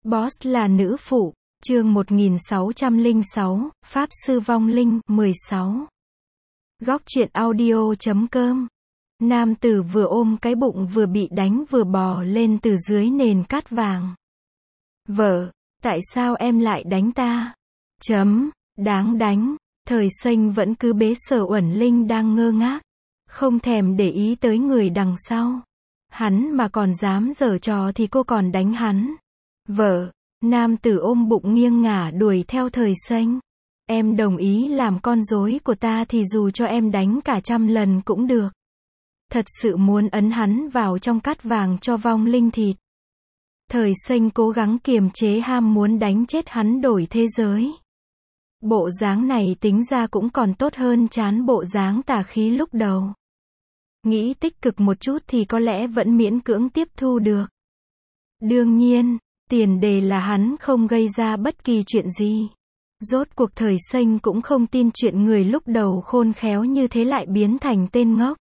Boss là nữ phụ, chương 1606, Pháp sư vong linh, 16. Góc truyện audio.com. Nam tử vừa ôm cái bụng vừa bị đánh vừa bò lên từ dưới nền cát vàng. Vợ, tại sao em lại đánh ta? Đáng đánh. Thời Xanh vẫn cứ bế Sở Uẩn Linh đang ngơ ngác, không thèm để ý tới người đằng sau. Hắn mà còn dám giở trò thì cô còn đánh hắn. Vợ, nam tử ôm bụng nghiêng ngả đuổi theo Thời Xanh. Em đồng ý làm con rối của ta thì dù cho em đánh cả 100 lần cũng được. Thật sự muốn ấn hắn vào trong cát vàng cho vong linh thịt. Thời Xanh cố gắng kiềm chế ham muốn đánh chết hắn đổi thế giới. Bộ dáng này tính ra cũng còn tốt hơn chán bộ dáng tà khí lúc đầu. Nghĩ tích cực một chút thì có lẽ vẫn miễn cưỡng tiếp thu được. Đương nhiên, tiền đề là hắn không gây ra bất kỳ chuyện gì. Rốt cuộc Thời Xanh cũng không tin chuyện người lúc đầu khôn khéo như thế lại biến thành tên ngốc.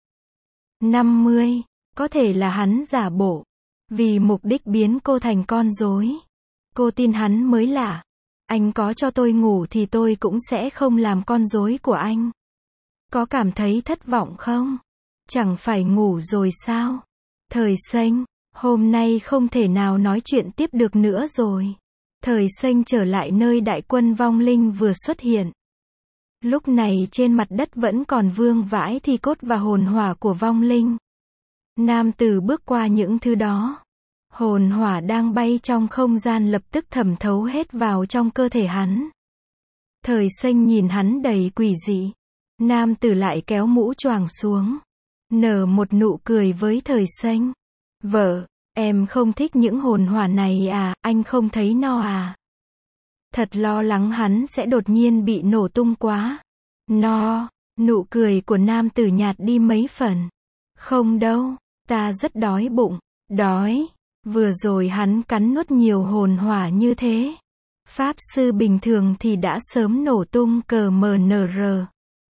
50. Có thể là hắn giả bộ, vì mục đích biến cô thành con rối. Cô tin hắn mới lạ. Anh có cho tôi ngủ thì tôi cũng sẽ không làm con rối của anh. Có cảm thấy thất vọng không? Chẳng phải ngủ rồi sao? Thời Xanh, hôm nay không thể nào nói chuyện tiếp được nữa rồi. Thời Xanh trở lại nơi đại quân vong linh vừa xuất hiện. Lúc này trên mặt đất vẫn còn vương vãi thi cốt và hồn hỏa của vong linh. Nam tử bước qua những thứ đó. Hồn hỏa đang bay trong không gian lập tức thẩm thấu hết vào trong cơ thể hắn. Thời Xanh nhìn hắn đầy quỷ dị. Nam tử lại kéo mũ choàng xuống, nở một nụ cười với Thời Xanh. Vợ, em không thích những hồn hỏa này à, anh không thấy no à? Thật lo lắng hắn sẽ đột nhiên bị nổ tung quá. No, nụ cười của nam tử nhạt đi mấy phần. Không đâu, ta rất đói bụng. Đói? Vừa rồi hắn cắn nuốt nhiều hồn hỏa như thế. Pháp sư bình thường thì đã sớm nổ tung CMNR.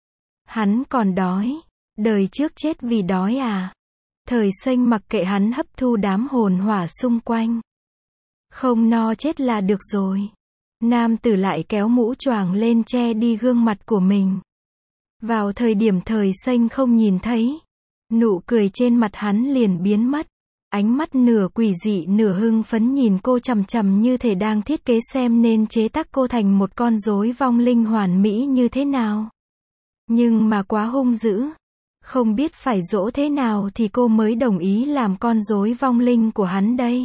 Hắn còn đói. Đời trước chết vì đói à? Thời Xanh mặc kệ hắn hấp thu đám hồn hỏa xung quanh. Không no chết là được rồi. Nam tử lại kéo mũ choàng lên che đi gương mặt của mình. Vào thời điểm Thời Xanh không nhìn thấy, nụ cười trên mặt hắn liền biến mất. Ánh mắt nửa quỷ dị nửa hưng phấn nhìn cô chằm chằm như thể đang thiết kế xem nên chế tác cô thành một con rối vong linh hoàn mỹ như thế nào. Nhưng mà quá hung dữ. Không biết phải dỗ thế nào thì cô mới đồng ý làm con rối vong linh của hắn đây.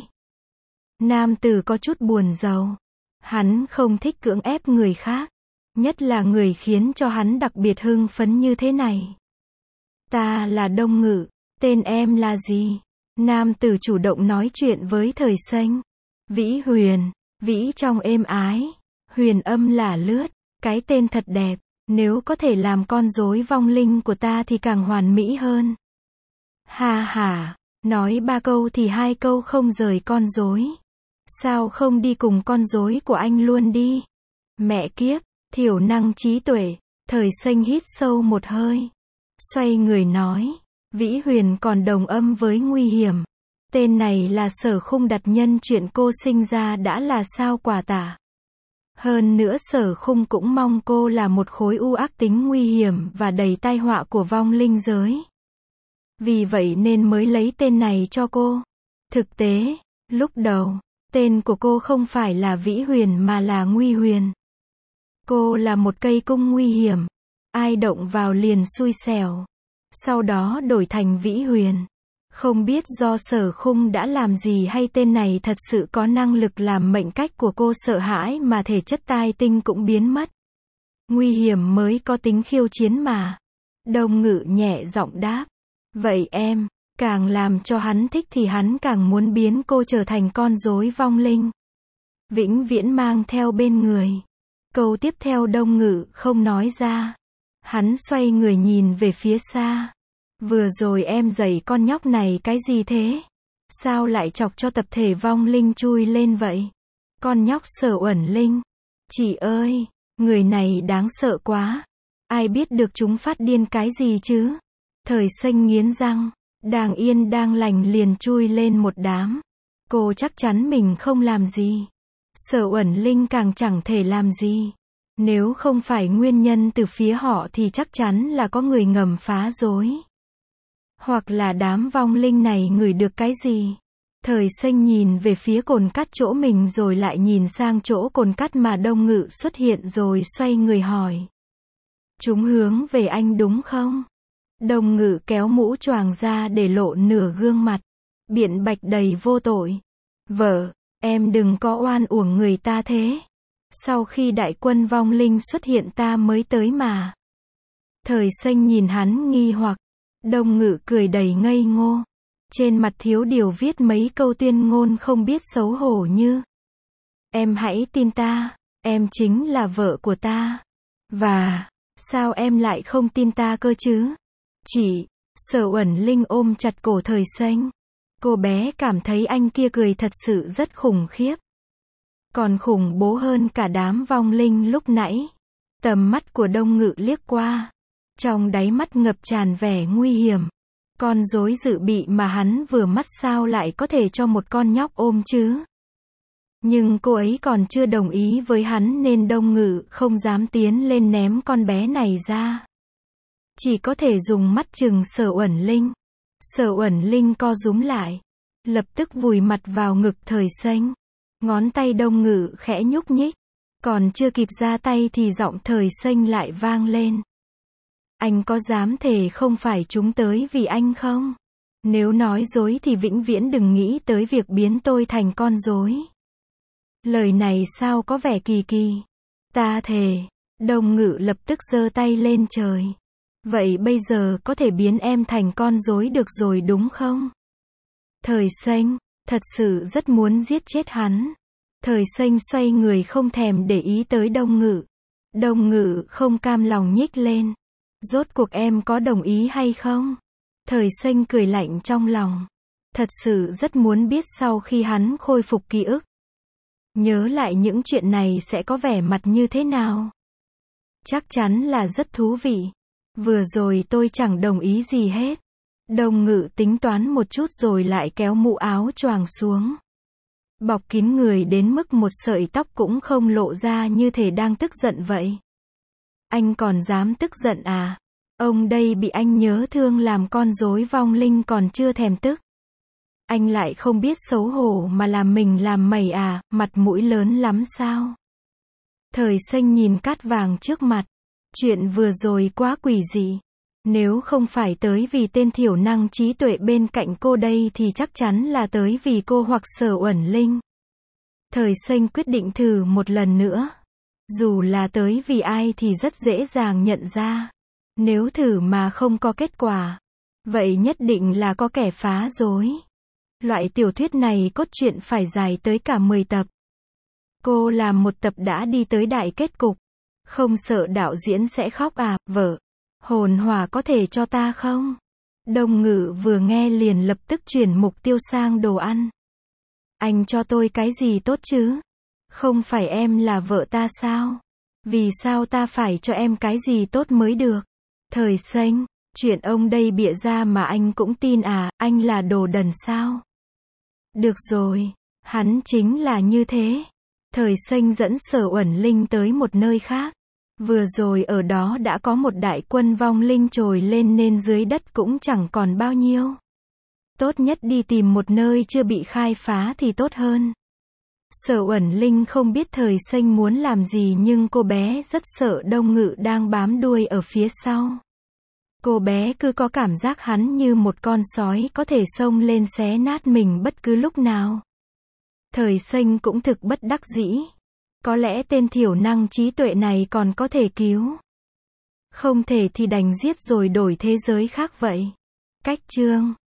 Nam tử có chút buồn rầu. Hắn không thích cưỡng ép người khác. Nhất là người khiến cho hắn đặc biệt hưng phấn như thế này. Ta là Đông Ngự. Tên em là gì? Nam tử chủ động nói chuyện với Thời Xanh. Vĩ Huyền. Vĩ trong êm ái. Huyền âm là lướt. Cái tên thật đẹp. Nếu có thể làm con rối vong linh của ta thì càng hoàn mỹ hơn. Ha ha. Nói 3 câu thì 2 câu không rời con rối. Sao không đi cùng con rối của anh luôn đi? Mẹ kiếp, thiểu năng trí tuệ. Thời Xanh hít sâu một hơi. Xoay người nói. Vĩ Huyền còn đồng âm với nguy hiểm. Tên này là Sở Khung đặt nhân chuyện cô sinh ra đã là sao quả tả. Hơn nữa Sở Khung cũng mong cô là một khối u ác tính nguy hiểm và đầy tai họa của vong linh giới. Vì vậy nên mới lấy tên này cho cô. Thực tế, lúc đầu, tên của cô không phải là Vĩ Huyền mà là Nguy Huyền. Cô là một cây cung nguy hiểm. Ai động vào liền xui xẻo. Sau đó đổi thành Vĩ Huyền. Không biết do Sở Khung đã làm gì hay tên này thật sự có năng lực làm mệnh cách của cô sợ hãi mà thể chất tai tinh cũng biến mất. Nguy hiểm mới có tính khiêu chiến mà. Đông Ngự nhẹ giọng đáp. Vậy em, càng làm cho hắn thích thì hắn càng muốn biến cô trở thành con rối vong linh. Vĩnh viễn mang theo bên người. Câu tiếp theo Đông Ngự không nói ra. Hắn xoay người nhìn về phía xa. Vừa rồi em dạy con nhóc này cái gì thế? Sao lại chọc cho tập thể vong linh chui lên vậy? Con nhóc Sở Uẩn Linh. Chị ơi, người này đáng sợ quá. Ai biết được chúng phát điên cái gì chứ? Thời Xanh nghiến răng. Đang yên đang lành liền chui lên một đám. Cô chắc chắn mình không làm gì. Sở Uẩn Linh càng chẳng thể làm gì. Nếu không phải nguyên nhân từ phía họ thì chắc chắn là có người ngầm phá rối. Hoặc là đám vong linh này ngửi được cái gì. Thời Xanh nhìn về phía cồn cát chỗ mình rồi lại nhìn sang chỗ cồn cát mà Đông Ngự xuất hiện rồi xoay người hỏi. Chúng hướng về anh đúng không? Đông Ngự kéo mũ choàng ra để lộ nửa gương mặt. Biện bạch đầy vô tội. Vợ, em đừng có oan uổng người ta thế. Sau khi đại quân vong linh xuất hiện ta mới tới mà. Thời Xanh nhìn hắn nghi hoặc. Đông Ngự cười đầy ngây ngô. Trên mặt thiếu điều viết mấy câu tuyên ngôn không biết xấu hổ như. Em hãy tin ta, em chính là vợ của ta. Và, sao em lại không tin ta cơ chứ? Chị, Sở Uẩn Linh ôm chặt cổ Thời Xanh. Cô bé cảm thấy anh kia cười thật sự rất khủng khiếp. Còn khủng bố hơn cả đám vong linh lúc nãy. Tầm mắt của Đông Ngự liếc qua. Trong đáy mắt ngập tràn vẻ nguy hiểm. Con rối dự bị mà hắn vừa mắt sao lại có thể cho một con nhóc ôm chứ? Nhưng cô ấy còn chưa đồng ý với hắn nên Đông Ngự không dám tiến lên ném con bé này ra. Chỉ có thể dùng mắt chừng Sở Uẩn Linh. Sở Uẩn Linh co rúm lại. Lập tức vùi mặt vào ngực Thời Xanh. Ngón tay Đông Ngự khẽ nhúc nhích. Còn chưa kịp ra tay thì giọng Thời Xanh lại vang lên. Anh có dám thề không phải chúng tới vì anh không? Nếu nói dối thì vĩnh viễn đừng nghĩ tới việc biến tôi thành con rối. Lời này sao có vẻ kỳ kỳ. Ta thề. Đông Ngự lập tức giơ tay lên trời. Vậy bây giờ có thể biến em thành con rối được rồi đúng không? Thời Xanh, thật sự rất muốn giết chết hắn. Thời Xanh xoay người không thèm để ý tới Đông Ngự. Đông Ngự không cam lòng nhích lên. Rốt cuộc em có đồng ý hay không? Thời Xanh cười lạnh trong lòng. Thật sự rất muốn biết sau khi hắn khôi phục ký ức. Nhớ lại những chuyện này sẽ có vẻ mặt như thế nào? Chắc chắn là rất thú vị. Vừa rồi tôi chẳng đồng ý gì hết. Đông Ngự tính toán một chút rồi lại kéo mũ áo choàng xuống. Bọc kín người đến mức một sợi tóc cũng không lộ ra như thể đang tức giận vậy. Anh còn dám tức giận à? Ông đây bị anh nhớ thương làm con rối vong linh còn chưa thèm tức. Anh lại không biết xấu hổ mà làm mình làm mẩy à, mặt mũi lớn lắm sao? Thời Xanh nhìn cát vàng trước mặt. Chuyện vừa rồi quá quỷ dị. Nếu không phải tới vì tên thiểu năng trí tuệ bên cạnh cô đây thì chắc chắn là tới vì cô hoặc Sở Uẩn Linh. Thời Xanh quyết định thử một lần nữa. Dù là tới vì ai thì rất dễ dàng nhận ra. Nếu thử mà không có kết quả, vậy nhất định là có kẻ phá rối. Loại tiểu thuyết này cốt truyện phải dài tới cả 10 tập. Cô làm một tập đã đi tới đại kết cục. Không sợ đạo diễn sẽ khóc à, vợ? Hồn hỏa có thể cho ta không? Đông Ngự vừa nghe liền lập tức chuyển mục tiêu sang đồ ăn. Anh cho tôi cái gì tốt chứ? Không phải em là vợ ta sao? Vì sao ta phải cho em cái gì tốt mới được? Thời Xanh, chuyện ông đây bịa ra mà anh cũng tin à, anh là đồ đần sao? Được rồi, hắn chính là như thế. Thời Xanh dẫn Sở Uẩn Linh tới một nơi khác. Vừa rồi ở đó đã có một đại quân vong linh trồi lên nên dưới đất cũng chẳng còn bao nhiêu. Tốt nhất đi tìm một nơi chưa bị khai phá thì tốt hơn. Sở Uẩn Linh không biết Thời Xanh muốn làm gì nhưng cô bé rất sợ Đông Ngự đang bám đuôi ở phía sau. Cô bé cứ có cảm giác hắn như một con sói có thể xông lên xé nát mình bất cứ lúc nào. Thời Xanh cũng thực bất đắc dĩ. Có lẽ tên thiểu năng trí tuệ này còn có thể cứu. Không thể thì đành giết rồi đổi thế giới khác vậy. Cách chương